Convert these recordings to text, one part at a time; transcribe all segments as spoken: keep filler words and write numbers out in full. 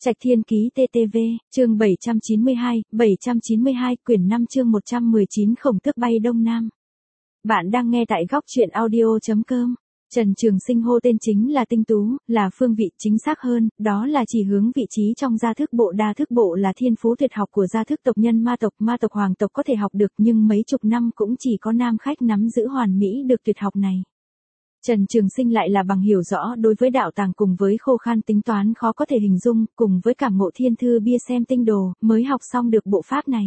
Trạch Thiên Ký tê tê vê, chương bảy trăm chín mươi hai, bảy trăm chín mươi hai, quyển năm chương một trăm mười chín Khổng Tước bay Đông Nam. Bạn đang nghe tại góc truyện audio chấm com. Trần Trường Sinh hô tên chính là tinh tú, là phương vị, chính xác hơn, đó là chỉ hướng vị trí trong gia thức bộ. Đa thức bộ là thiên phú tuyệt học của gia thức tộc nhân ma tộc, ma tộc hoàng tộc có thể học được, nhưng mấy chục năm cũng chỉ có nam khách nắm giữ hoàn mỹ được tuyệt học này. Trần Trường Sinh lại là bằng hiểu rõ đối với đạo tàng cùng với khô khan tính toán khó có thể hình dung, cùng với cảm ngộ thiên thư bia xem tinh đồ, mới học xong được bộ pháp này.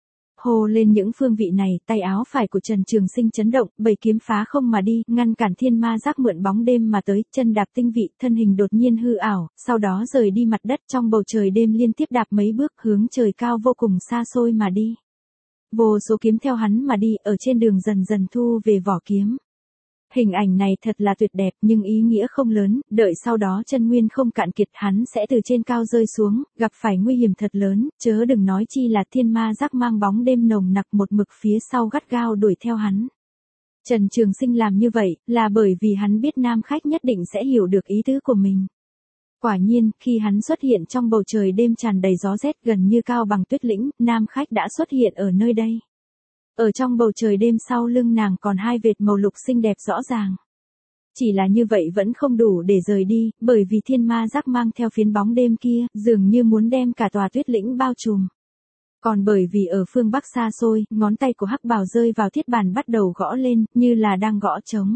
Hô lên những phương vị này, tay áo phải của Trần Trường Sinh chấn động, bảy kiếm phá không mà đi, ngăn cản thiên ma giác mượn bóng đêm mà tới, chân đạp tinh vị, thân hình đột nhiên hư ảo, sau đó rời đi mặt đất, trong bầu trời đêm liên tiếp đạp mấy bước hướng trời cao vô cùng xa xôi mà đi. Vô số kiếm theo hắn mà đi, ở trên đường dần dần thu về vỏ kiếm. Hình ảnh này thật là tuyệt đẹp nhưng ý nghĩa không lớn, đợi sau đó chân nguyên không cạn kiệt hắn sẽ từ trên cao rơi xuống, gặp phải nguy hiểm thật lớn, chớ đừng nói chi là thiên ma giác mang bóng đêm nồng nặc một mực phía sau gắt gao đuổi theo hắn. Trần Trường Sinh làm như vậy, là bởi vì hắn biết nam khách nhất định sẽ hiểu được ý tứ của mình. Quả nhiên, khi hắn xuất hiện trong bầu trời đêm tràn đầy gió rét gần như cao bằng tuyết lĩnh, nam khách đã xuất hiện ở nơi đây. Ở trong bầu trời đêm sau lưng nàng còn hai vệt màu lục xinh đẹp rõ ràng. Chỉ là như vậy vẫn không đủ để rời đi, bởi vì thiên ma giác mang theo phiến bóng đêm kia, dường như muốn đem cả tòa tuyết lĩnh bao trùm. Còn bởi vì ở phương Bắc xa xôi, ngón tay của Hắc Bào rơi vào thiết bàn bắt đầu gõ lên, như là đang gõ trống.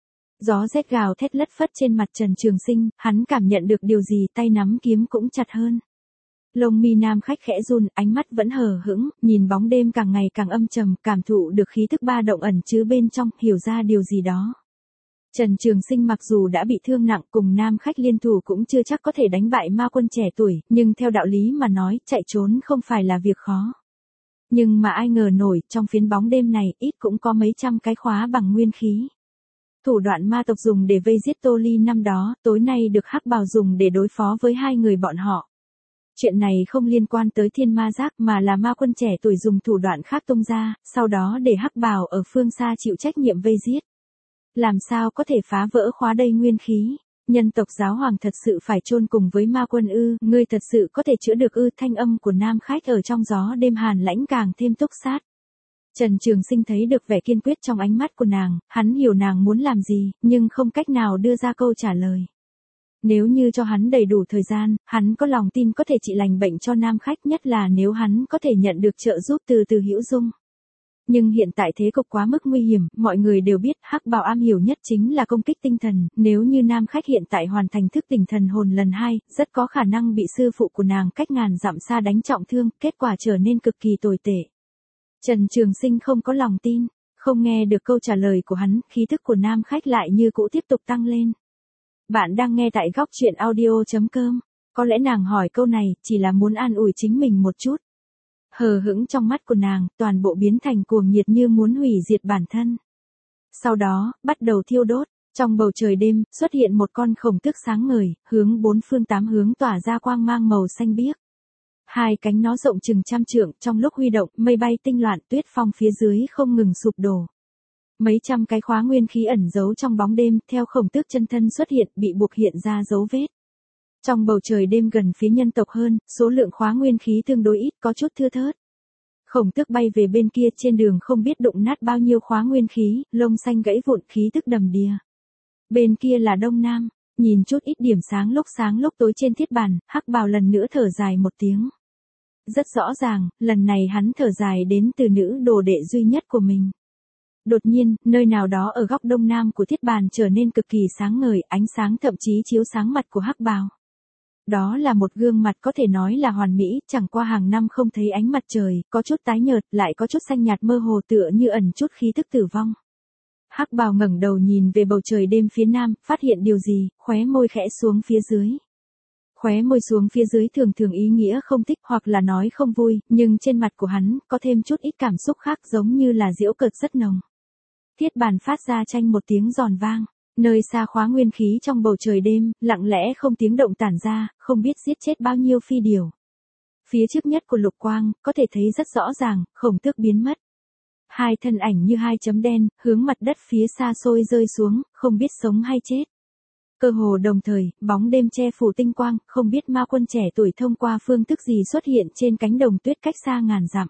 Gió rét gào thét lất phất trên mặt Trần Trường Sinh, hắn cảm nhận được điều gì, tay nắm kiếm cũng chặt hơn. Lông mi nam khách khẽ run, ánh mắt vẫn hờ hững, nhìn bóng đêm càng ngày càng âm trầm, cảm thụ được khí thức ba động ẩn chứa bên trong, hiểu ra điều gì đó. Trần Trường Sinh mặc dù đã bị thương nặng, cùng nam khách liên thủ cũng chưa chắc có thể đánh bại ma quân trẻ tuổi, nhưng theo đạo lý mà nói, chạy trốn không phải là việc khó. Nhưng mà ai ngờ nổi, trong phiến bóng đêm này, ít cũng có mấy trăm cái khóa bằng nguyên khí. Thủ đoạn ma tộc dùng để vây giết Tô Ly năm đó, tối nay được Hắc Bào dùng để đối phó với hai người bọn họ. Chuyện này không liên quan tới thiên ma giác mà là ma quân trẻ tuổi dùng thủ đoạn khác tung ra, sau đó để Hắc Bào ở phương xa chịu trách nhiệm vây giết. Làm sao có thể phá vỡ khóa đầy nguyên khí? Nhân tộc giáo hoàng thật sự phải chôn cùng với ma quân ư? Ngươi thật sự có thể chữa được ư? Thanh âm của nam khách ở trong gió đêm hàn lãnh càng thêm túc sát. Trần Trường Sinh thấy được vẻ kiên quyết trong ánh mắt của nàng, hắn hiểu nàng muốn làm gì, nhưng không cách nào đưa ra câu trả lời. Nếu như cho hắn đầy đủ thời gian, hắn có lòng tin có thể trị lành bệnh cho nam khách, nhất là nếu hắn có thể nhận được trợ giúp từ Từ Hữu Dung. Nhưng hiện tại thế cục quá mức nguy hiểm, mọi người đều biết Hắc Bào am hiểu nhất chính là công kích tinh thần, nếu như nam khách hiện tại hoàn thành thức tỉnh thần hồn lần hai, rất có khả năng bị sư phụ của nàng cách ngàn dặm xa đánh trọng thương, kết quả trở nên cực kỳ tồi tệ. Trần Trường Sinh không có lòng tin, không nghe được câu trả lời của hắn, khí thức của nam khách lại như cũ tiếp tục tăng lên. Bạn đang nghe tại góc truyện audio chấm com. Có lẽ nàng hỏi câu này chỉ là muốn an ủi chính mình một chút. Hờ hững trong mắt của nàng, toàn bộ biến thành cuồng nhiệt như muốn hủy diệt bản thân. Sau đó, bắt đầu thiêu đốt. Trong bầu trời đêm, xuất hiện một con khổng tước sáng ngời, hướng bốn phương tám hướng tỏa ra quang mang màu xanh biếc. Hai cánh nó rộng chừng trăm trượng, trong lúc huy động, mây bay tinh loạn, tuyết phong phía dưới không ngừng sụp đổ. Mấy trăm cái khóa nguyên khí ẩn giấu trong bóng đêm, theo khổng tước chân thân xuất hiện, bị buộc hiện ra dấu vết. Trong bầu trời đêm gần phía nhân tộc hơn, số lượng khóa nguyên khí tương đối ít, có chút thưa thớt. Khổng tước bay về bên kia, trên đường không biết đụng nát bao nhiêu khóa nguyên khí, lông xanh gãy vụn, khí tức đầm đìa. Bên kia là Đông Nam, nhìn chút ít điểm sáng lúc sáng lúc tối trên thiết bàn, Hắc Bào lần nữa thở dài một tiếng. Rất rõ ràng, lần này hắn thở dài đến từ nữ đồ đệ duy nhất của mình. Đột nhiên, nơi nào đó ở góc đông nam của thiết bàn trở nên cực kỳ sáng ngời, ánh sáng thậm chí chiếu sáng mặt của Hắc Bào. Đó là một gương mặt có thể nói là hoàn mỹ, chẳng qua hàng năm không thấy ánh mặt trời, có chút tái nhợt, lại có chút xanh nhạt mơ hồ tựa như ẩn chút khí tức tử vong. Hắc Bào ngẩng đầu nhìn về bầu trời đêm phía nam, phát hiện điều gì, khóe môi khẽ xuống phía dưới. Khóe môi xuống phía dưới thường thường ý nghĩa không thích hoặc là nói không vui, nhưng trên mặt của hắn có thêm chút ít cảm xúc khác giống như là giễu cợt rất nồng. Thiết bàn phát ra chanh một tiếng giòn vang, nơi xa khóa nguyên khí trong bầu trời đêm, lặng lẽ không tiếng động tản ra, không biết giết chết bao nhiêu phi điểu. Phía trước nhất của lục quang, có thể thấy rất rõ ràng, khổng tước biến mất. Hai thân ảnh như hai chấm đen, hướng mặt đất phía xa xôi rơi xuống, không biết sống hay chết. Cơ hồ đồng thời, bóng đêm che phủ tinh quang, không biết ma quân trẻ tuổi thông qua phương thức gì xuất hiện trên cánh đồng tuyết cách xa ngàn dặm.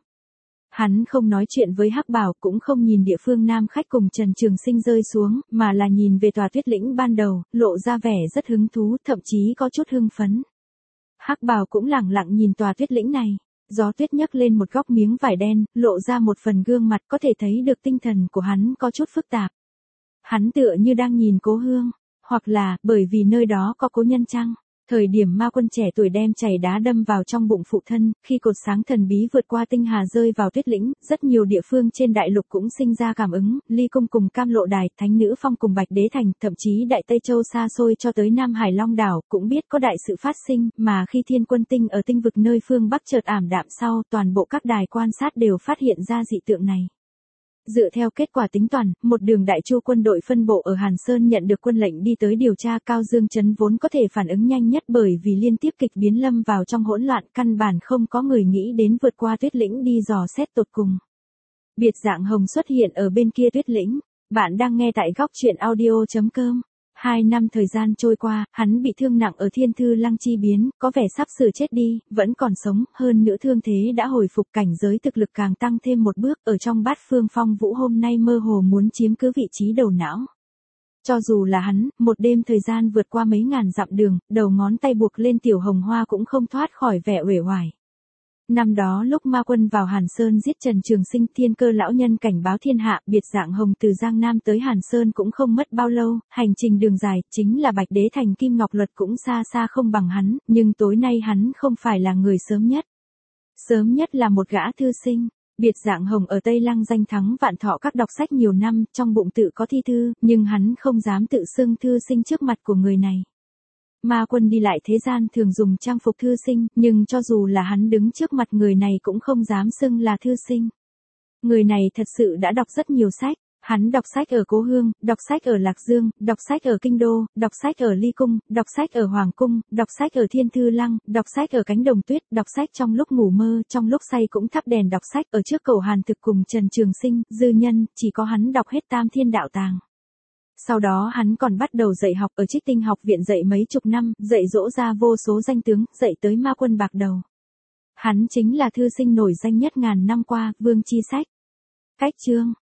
Hắn không nói chuyện với Hắc Bảo, cũng không nhìn địa phương nam khách cùng Trần Trường Sinh rơi xuống, mà là nhìn về tòa tuyết lĩnh ban đầu, lộ ra vẻ rất hứng thú, thậm chí có chút hưng phấn. Hắc Bảo cũng lẳng lặng nhìn tòa tuyết lĩnh này. Gió tuyết nhấc lên một góc miếng vải đen, lộ ra một phần gương mặt, có thể thấy được tinh thần của hắn có chút phức tạp. Hắn tựa như đang nhìn cố hương, hoặc là, bởi vì nơi đó có cố nhân chăng? Thời điểm ma quân trẻ tuổi đem chày đá đâm vào trong bụng phụ thân, khi cột sáng thần bí vượt qua tinh hà rơi vào tuyết lĩnh, rất nhiều địa phương trên đại lục cũng sinh ra cảm ứng, Ly Cung cùng Cam Lộ Đài, Thánh Nữ Phong cùng Bạch Đế Thành, thậm chí Đại Tây Châu xa xôi cho tới Nam Hải Long Đảo, cũng biết có đại sự phát sinh, mà khi thiên quân tinh ở tinh vực nơi phương Bắc chợt ảm đạm sau, toàn bộ các đài quan sát đều phát hiện ra dị tượng này. Dựa theo kết quả tính toán, một đường đại chu quân đội phân bộ ở Hàn Sơn nhận được quân lệnh đi tới điều tra. Cao Dương Trấn vốn có thể phản ứng nhanh nhất bởi vì liên tiếp kịch biến lâm vào trong hỗn loạn, căn bản không có người nghĩ đến vượt qua tuyết lĩnh đi dò xét tột cùng. Biệt dạng hồng xuất hiện ở bên kia tuyết lĩnh. Bạn đang nghe tại góc truyện audio chấm com. Hai năm thời gian trôi qua, hắn bị thương nặng ở Thiên Thư Lăng chi biến, có vẻ sắp sửa chết đi, vẫn còn sống, hơn nữa thương thế đã hồi phục, cảnh giới thực lực càng tăng thêm một bước, ở trong Bát Phương Phong Vũ hôm nay mơ hồ muốn chiếm cứ vị trí đầu não. Cho dù là hắn, một đêm thời gian vượt qua mấy ngàn dặm đường, đầu ngón tay buộc lên tiểu hồng hoa cũng không thoát khỏi vẻ uể oải. Năm đó lúc ma quân vào Hàn Sơn giết Trần Trường Sinh, Thiên Cơ lão nhân cảnh báo thiên hạ, biệt dạng hồng từ Giang Nam tới Hàn Sơn cũng không mất bao lâu, hành trình đường dài, chính là Bạch Đế Thành Kim Ngọc Luật cũng xa xa không bằng hắn, nhưng tối nay hắn không phải là người sớm nhất. Sớm nhất là một gã thư sinh. Biệt dạng hồng ở Tây Lăng danh thắng vạn thọ các đọc sách nhiều năm, trong bụng tự có thi thư, nhưng hắn không dám tự xưng thư sinh trước mặt của người này. Ma quân đi lại thế gian thường dùng trang phục thư sinh, nhưng cho dù là hắn đứng trước mặt người này cũng không dám xưng là thư sinh. Người này thật sự đã đọc rất nhiều sách, hắn đọc sách ở Cố Hương, đọc sách ở Lạc Dương, đọc sách ở Kinh Đô, đọc sách ở Ly Cung, đọc sách ở Hoàng Cung, đọc sách ở Thiên Thư Lăng, đọc sách ở cánh đồng tuyết, đọc sách trong lúc ngủ mơ, trong lúc say cũng thắp đèn đọc sách, ở trước cầu Hàn Thực cùng Trần Trường Sinh, Dư Nhân, chỉ có hắn đọc hết Tam Thiên Đạo Tàng. Sau đó hắn còn bắt đầu dạy học ở Trích Tinh học viện dạy mấy chục năm, dạy dỗ ra vô số danh tướng, dạy tới ma quân bạc đầu. Hắn chính là thư sinh nổi danh nhất ngàn năm qua, Vương Chi Sách. Cách chương